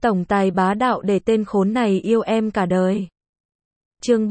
Tổng tài bá đạo để tên khốn này yêu em cả đời. Chương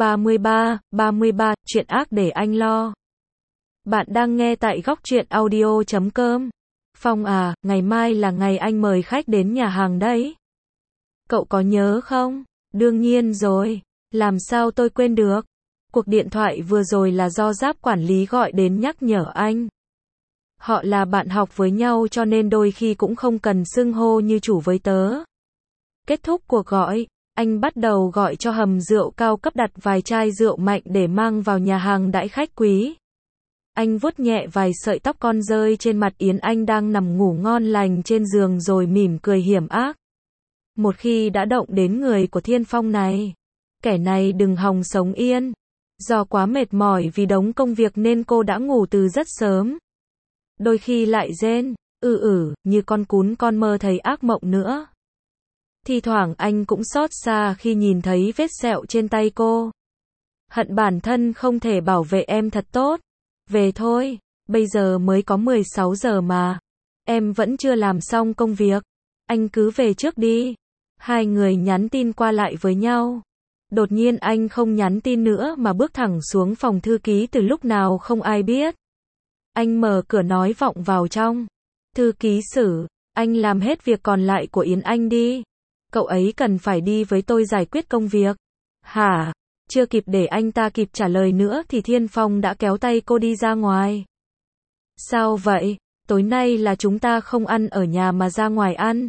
33, chuyện ác để anh lo. Bạn đang nghe tại góc truyện audio.com. Phong à, ngày mai là ngày anh mời khách đến nhà hàng đấy. Cậu có nhớ không? Đương nhiên rồi. Làm sao tôi quên được? Cuộc điện thoại vừa rồi là do giáp quản lý gọi đến nhắc nhở anh. Họ là bạn học với nhau cho nên đôi khi cũng không cần xưng hô như chủ với tớ. Kết thúc cuộc gọi, anh bắt đầu gọi cho hầm rượu cao cấp đặt vài chai rượu mạnh để mang vào nhà hàng đãi khách quý. Anh vuốt nhẹ vài sợi tóc con rơi trên mặt Yến Anh đang nằm ngủ ngon lành trên giường rồi mỉm cười hiểm ác. Một khi đã động đến người của Thiên Phong này, kẻ này đừng hòng sống yên. Do quá mệt mỏi vì đống công việc nên cô đã ngủ từ rất sớm. Đôi khi lại rên, như con cún con mơ thấy ác mộng nữa. Thi thoảng anh cũng xót xa khi nhìn thấy vết sẹo trên tay cô. Hận bản thân không thể bảo vệ em thật tốt. Về thôi, bây giờ mới có 16 giờ mà. Em vẫn chưa làm xong công việc. Anh cứ về trước đi. Hai người nhắn tin qua lại với nhau. Đột nhiên anh không nhắn tin nữa mà bước thẳng xuống phòng thư ký từ lúc nào không ai biết. Anh mở cửa nói vọng vào trong. Thư ký Sử, anh làm hết việc còn lại của Yến Anh đi. Cậu ấy cần phải đi với tôi giải quyết công việc. Hả? Chưa kịp để anh ta kịp trả lời nữa thì Thiên Phong đã kéo tay cô đi ra ngoài. Sao vậy? Tối nay là chúng ta không ăn ở nhà mà ra ngoài ăn.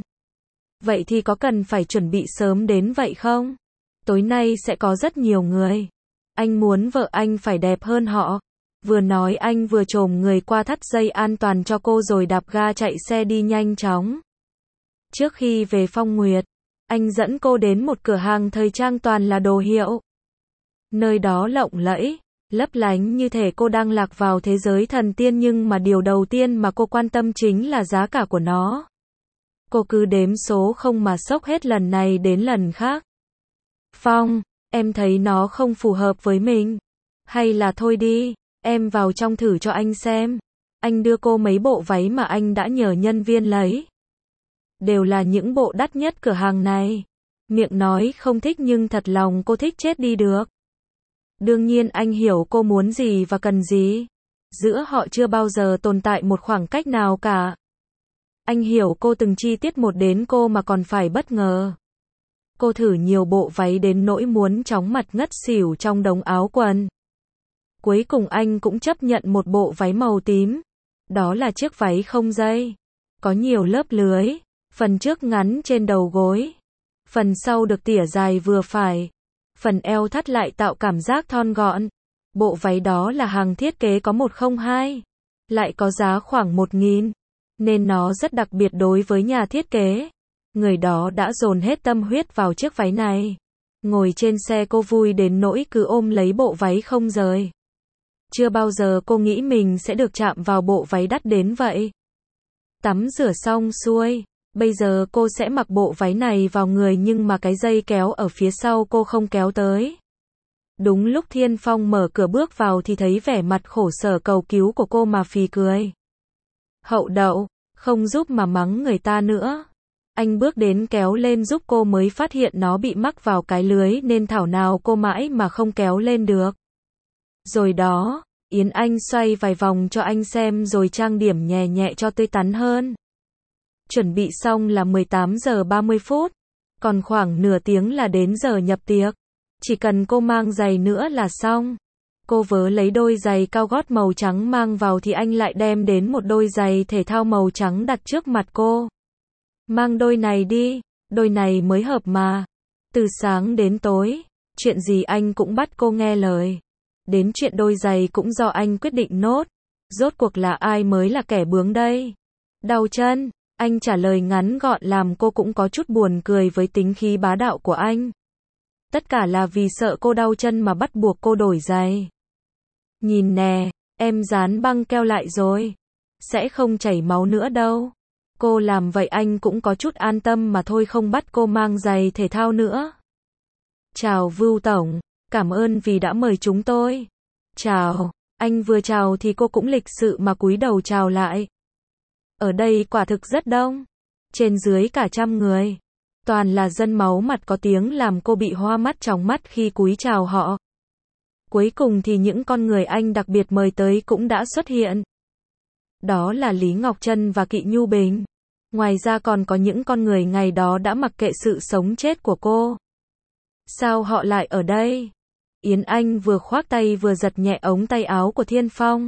Vậy thì có cần phải chuẩn bị sớm đến vậy không? Tối nay sẽ có rất nhiều người. Anh muốn vợ anh phải đẹp hơn họ. Vừa nói anh vừa chồm người qua thắt dây an toàn cho cô rồi đạp ga chạy xe đi nhanh chóng. Trước khi về Phong Nguyệt, anh dẫn cô đến một cửa hàng thời trang toàn là đồ hiệu. Nơi đó lộng lẫy, lấp lánh như thể cô đang lạc vào thế giới thần tiên nhưng mà điều đầu tiên mà cô quan tâm chính là giá cả của nó. Cô cứ đếm số không mà sốc hết lần này đến lần khác. Phong, em thấy nó không phù hợp với mình. Hay là thôi đi, em vào trong thử cho anh xem. Anh đưa cô mấy bộ váy mà anh đã nhờ nhân viên lấy. Đều là những bộ đắt nhất cửa hàng này. Miệng nói không thích nhưng thật lòng cô thích chết đi được. Đương nhiên anh hiểu cô muốn gì và cần gì. Giữa họ chưa bao giờ tồn tại một khoảng cách nào cả. Anh hiểu cô từng chi tiết một đến cô mà còn phải bất ngờ. Cô thử nhiều bộ váy đến nỗi muốn chóng mặt ngất xỉu trong đống áo quần. Cuối cùng anh cũng chấp nhận một bộ váy màu tím. Đó là chiếc váy không dây. Có nhiều lớp lưới. Phần trước ngắn trên đầu gối. Phần sau được tỉa dài vừa phải. Phần eo thắt lại tạo cảm giác thon gọn. Bộ váy đó là hàng thiết kế có 102. Lại có giá khoảng 1.000. Nên nó rất đặc biệt đối với nhà thiết kế. Người đó đã dồn hết tâm huyết vào chiếc váy này. Ngồi trên xe cô vui đến nỗi cứ ôm lấy bộ váy không rời. Chưa bao giờ cô nghĩ mình sẽ được chạm vào bộ váy đắt đến vậy. Tắm rửa xong xuôi. Bây giờ cô sẽ mặc bộ váy này vào người nhưng mà cái dây kéo ở phía sau cô không kéo tới. Đúng lúc Thiên Phong mở cửa bước vào thì thấy vẻ mặt khổ sở cầu cứu của cô mà phì cười. Hậu đậu, không giúp mà mắng người ta nữa. Anh bước đến kéo lên giúp cô mới phát hiện nó bị mắc vào cái lưới nên thảo nào cô mãi mà không kéo lên được. Rồi đó, Yến Anh xoay vài vòng cho anh xem rồi trang điểm nhẹ nhẹ cho tươi tắn hơn. Chuẩn bị xong là 18 giờ 30 phút, còn khoảng nửa tiếng là đến giờ nhập tiệc. Chỉ cần cô mang giày nữa là xong. Cô vớ lấy đôi giày cao gót màu trắng mang vào thì anh lại đem đến một đôi giày thể thao màu trắng đặt trước mặt cô. Mang đôi này đi, đôi này mới hợp mà. Từ sáng đến tối, chuyện gì anh cũng bắt cô nghe lời. Đến chuyện đôi giày cũng do anh quyết định nốt. Rốt cuộc là ai mới là kẻ bướng đây? Đau chân. Anh trả lời ngắn gọn làm cô cũng có chút buồn cười với tính khí bá đạo của anh. Tất cả là vì sợ cô đau chân mà bắt buộc cô đổi giày. Nhìn nè, em dán băng keo lại rồi. Sẽ không chảy máu nữa đâu. Cô làm vậy anh cũng có chút an tâm mà thôi không bắt cô mang giày thể thao nữa. Chào Vưu Tổng, cảm ơn vì đã mời chúng tôi. Chào, anh vừa chào thì cô cũng lịch sự mà cúi đầu chào lại. Ở đây quả thực rất đông. Trên dưới cả 100 người. Toàn là dân máu mặt có tiếng làm cô bị hoa mắt chóng mắt khi cúi chào họ. Cuối cùng thì những con người anh đặc biệt mời tới cũng đã xuất hiện. Đó là Lý Ngọc Trân và Kỵ Nhu Bình. Ngoài ra còn có những con người ngày đó đã mặc kệ sự sống chết của cô. Sao họ lại ở đây? Yến Anh vừa khoác tay vừa giật nhẹ ống tay áo của Thiên Phong.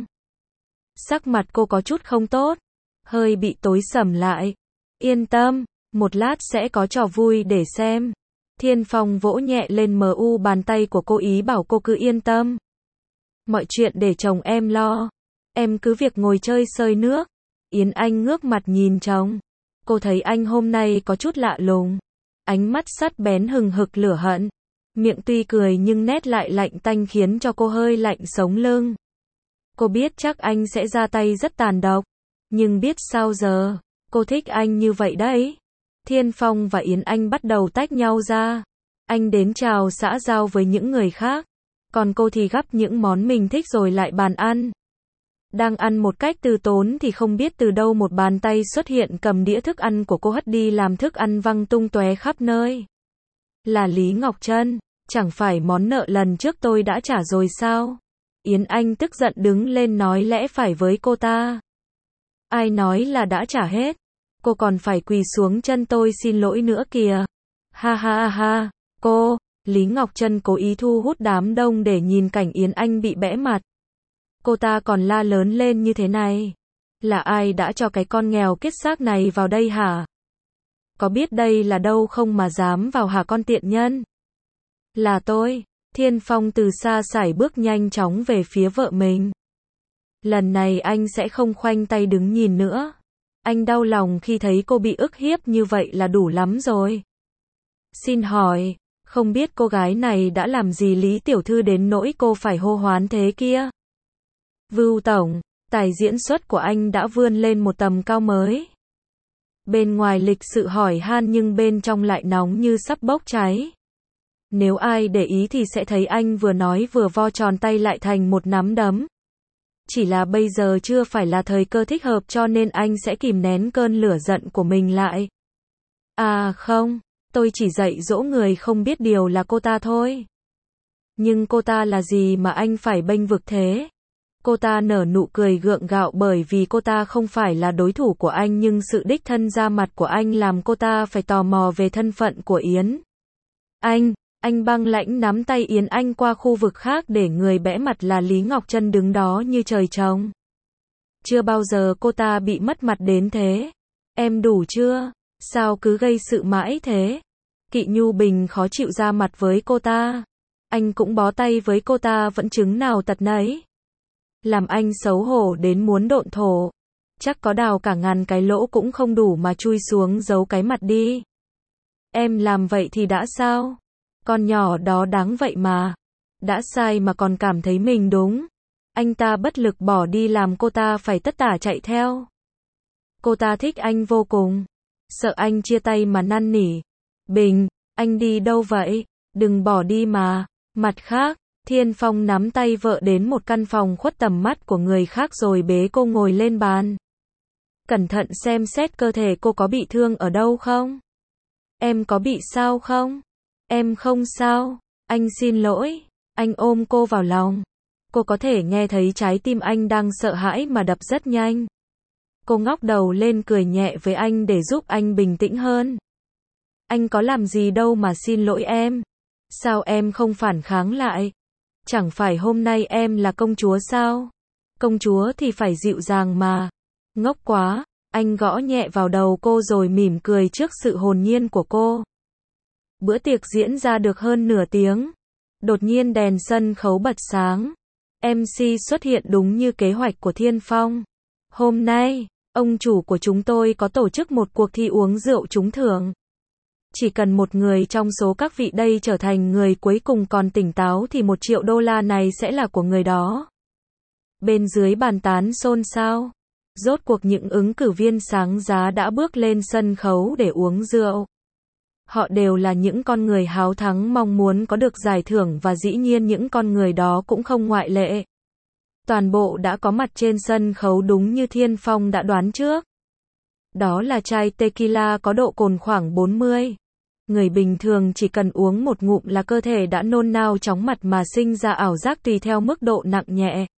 Sắc mặt cô có chút không tốt, hơi bị tối sầm lại. Yên tâm, một lát sẽ có trò vui để xem. Thiên Phong vỗ nhẹ lên bàn tay của cô, ý bảo cô cứ yên tâm. Mọi chuyện để chồng em lo. Em cứ việc ngồi chơi sơi nước. Yến Anh ngước mặt nhìn chồng. Cô thấy anh hôm nay có chút lạ lùng. Ánh mắt sắc bén hừng hực lửa hận. Miệng tuy cười nhưng nét lại lạnh tanh khiến cho cô hơi lạnh sống lưng. Cô biết chắc anh sẽ ra tay rất tàn độc. Nhưng biết sao giờ, cô thích anh như vậy đấy. Thiên Phong và Yến Anh bắt đầu tách nhau ra. Anh đến chào xã giao với những người khác. Còn cô thì gắp những món mình thích rồi lại bàn ăn. Đang ăn một cách từ tốn thì không biết từ đâu một bàn tay xuất hiện cầm đĩa thức ăn của cô hất đi làm thức ăn văng tung tóe khắp nơi. Là Lý Ngọc Trân, chẳng phải món nợ lần trước tôi đã trả rồi sao? Yến Anh tức giận đứng lên nói lẽ phải với cô ta. Ai nói là đã trả hết? Cô còn phải quỳ xuống chân tôi xin lỗi nữa kìa. Ha ha ha, cô, Lý Ngọc Trân cố ý thu hút đám đông để nhìn cảnh Yến Anh bị bẽ mặt. Cô ta còn la lớn lên như thế này. Là ai đã cho cái con nghèo kiết xác này vào đây hả? Có biết đây là đâu không mà dám vào hả con tiện nhân? Là tôi. Thiên Phong từ xa sải bước nhanh chóng về phía vợ mình. Lần này anh sẽ không khoanh tay đứng nhìn nữa. Anh đau lòng khi thấy cô bị ức hiếp như vậy là đủ lắm rồi. Xin hỏi, không biết cô gái này đã làm gì Lý tiểu thư đến nỗi cô phải hô hoán thế kia? Vưu tổng, tài diễn xuất của anh đã vươn lên một tầm cao mới. Bên ngoài lịch sự hỏi han nhưng bên trong lại nóng như sắp bốc cháy. Nếu ai để ý thì sẽ thấy anh vừa nói vừa vo tròn tay lại thành một nắm đấm. Chỉ là bây giờ chưa phải là thời cơ thích hợp cho nên anh sẽ kìm nén cơn lửa giận của mình lại. À không, tôi chỉ dạy dỗ người không biết điều là cô ta thôi. Nhưng cô ta là gì mà anh phải bênh vực thế? Cô ta nở nụ cười gượng gạo bởi vì cô ta không phải là đối thủ của anh nhưng sự đích thân ra mặt của anh làm cô ta phải tò mò về thân phận của Yến. Anh băng lãnh nắm tay Yến Anh qua khu vực khác để người bẽ mặt là Lý Ngọc Trân đứng đó như trời trồng. Chưa bao giờ cô ta bị mất mặt đến thế. Em đủ chưa? Sao cứ gây sự mãi thế? Kỵ Nhu Bình khó chịu ra mặt với cô ta. Anh cũng bó tay với cô ta vẫn chứng nào tật nấy. Làm anh xấu hổ đến muốn độn thổ. Chắc có đào cả ngàn cái lỗ cũng không đủ mà chui xuống giấu cái mặt đi. Em làm vậy thì đã sao? Con nhỏ đó đáng vậy mà. Đã sai mà còn cảm thấy mình đúng. Anh ta bất lực bỏ đi làm cô ta phải tất tả chạy theo. Cô ta thích anh vô cùng. Sợ anh chia tay mà năn nỉ. Bình, anh đi đâu vậy? Đừng bỏ đi mà. Mặt khác, Thiên Phong nắm tay vợ đến một căn phòng khuất tầm mắt của người khác rồi bế cô ngồi lên bàn. Cẩn thận xem xét cơ thể cô có bị thương ở đâu không? Em có bị sao không? Em không sao. Anh xin lỗi. Anh ôm cô vào lòng. Cô có thể nghe thấy trái tim anh đang sợ hãi mà đập rất nhanh. Cô ngóc đầu lên cười nhẹ với anh để giúp anh bình tĩnh hơn. Anh có làm gì đâu mà xin lỗi em. Sao em không phản kháng lại? Chẳng phải hôm nay em là công chúa sao? Công chúa thì phải dịu dàng mà. Ngốc quá. Anh gõ nhẹ vào đầu cô rồi mỉm cười trước sự hồn nhiên của cô. Bữa tiệc diễn ra được hơn nửa tiếng. Đột nhiên đèn sân khấu bật sáng. MC xuất hiện đúng như kế hoạch của Thiên Phong. Hôm nay, ông chủ của chúng tôi có tổ chức một cuộc thi uống rượu trúng thưởng. Chỉ cần một người trong số các vị đây trở thành người cuối cùng còn tỉnh táo thì 1 triệu đô la này sẽ là của người đó. Bên dưới bàn tán xôn xao. Rốt cuộc những ứng cử viên sáng giá đã bước lên sân khấu để uống rượu. Họ đều là những con người háo thắng mong muốn có được giải thưởng và dĩ nhiên những con người đó cũng không ngoại lệ. Toàn bộ đã có mặt trên sân khấu đúng như Thiên Phong đã đoán trước. Đó là chai tequila có độ cồn khoảng 40. Người bình thường chỉ cần uống một ngụm là cơ thể đã nôn nao chóng mặt mà sinh ra ảo giác tùy theo mức độ nặng nhẹ.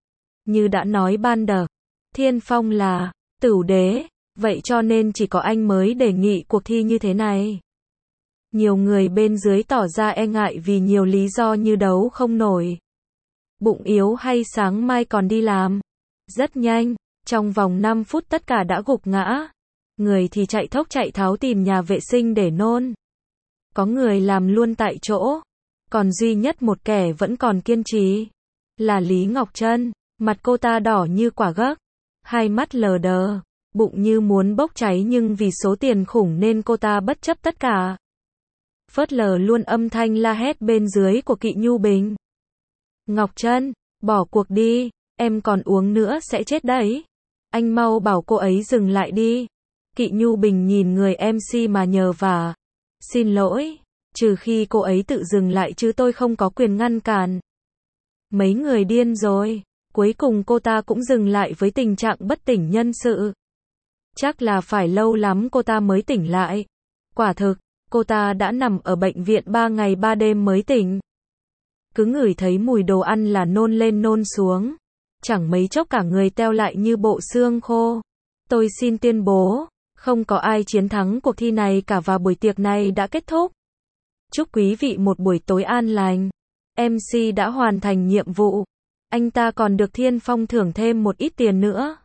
Như đã nói ban đầu, Thiên Phong là Tửu Đế, vậy cho nên chỉ có anh mới đề nghị cuộc thi như thế này. Nhiều người bên dưới tỏ ra e ngại vì nhiều lý do như đấu không nổi, bụng yếu hay sáng mai còn đi làm. Rất nhanh, trong vòng 5 phút tất cả đã gục ngã. Người thì chạy thốc chạy tháo tìm nhà vệ sinh để nôn. Có người làm luôn tại chỗ. Còn duy nhất một kẻ vẫn còn kiên trì là Lý Ngọc Trân. Mặt cô ta đỏ như quả gấc, hai mắt lờ đờ, bụng như muốn bốc cháy nhưng vì số tiền khủng nên cô ta bất chấp tất cả. Phớt lờ luôn âm thanh la hét bên dưới của Kỵ Nhu Bình. Ngọc Trân, bỏ cuộc đi, em còn uống nữa sẽ chết đấy. Anh mau bảo cô ấy dừng lại đi. Kỵ Nhu Bình nhìn người MC mà nhờ vả. Xin lỗi, trừ khi cô ấy tự dừng lại chứ tôi không có quyền ngăn cản. Mấy người điên rồi. Cuối cùng cô ta cũng dừng lại với tình trạng bất tỉnh nhân sự. Chắc là phải lâu lắm cô ta mới tỉnh lại. Quả thực, cô ta đã nằm ở bệnh viện 3 ngày 3 đêm mới tỉnh. Cứ ngửi thấy mùi đồ ăn là nôn lên nôn xuống. Chẳng mấy chốc cả người teo lại như bộ xương khô. Tôi xin tuyên bố, không có ai chiến thắng cuộc thi này cả và buổi tiệc này đã kết thúc. Chúc quý vị một buổi tối an lành. MC đã hoàn thành nhiệm vụ. Anh ta còn được Thiên Phong thưởng thêm một ít tiền nữa.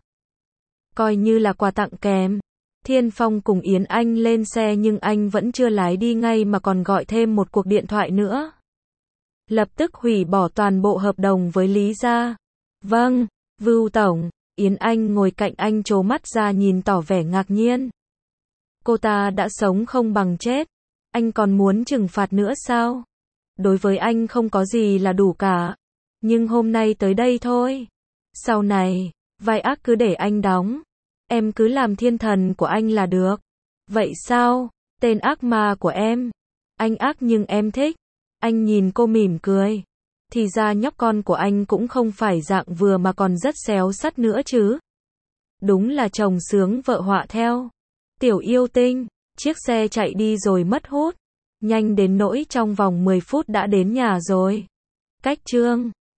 Coi như là quà tặng kèm. Thiên Phong cùng Yến Anh lên xe nhưng anh vẫn chưa lái đi ngay mà còn gọi thêm một cuộc điện thoại nữa. Lập tức hủy bỏ toàn bộ hợp đồng với Lý gia. Vâng, Vưu Tổng. Yến Anh ngồi cạnh anh trố mắt ra nhìn tỏ vẻ ngạc nhiên. Cô ta đã sống không bằng chết. Anh còn muốn trừng phạt nữa sao? Đối với anh không có gì là đủ cả. Nhưng hôm nay tới đây thôi. Sau này, vai ác cứ để anh đóng. Em cứ làm thiên thần của anh là được. Vậy sao? Tên ác ma của em. Anh ác nhưng em thích. Anh nhìn cô mỉm cười. Thì ra nhóc con của anh cũng không phải dạng vừa mà còn rất xéo sắt nữa chứ. Đúng là chồng sướng vợ họa theo. Tiểu yêu tinh. Chiếc xe chạy đi rồi mất hút. Nhanh đến nỗi trong vòng 10 phút đã đến nhà rồi. Cách chương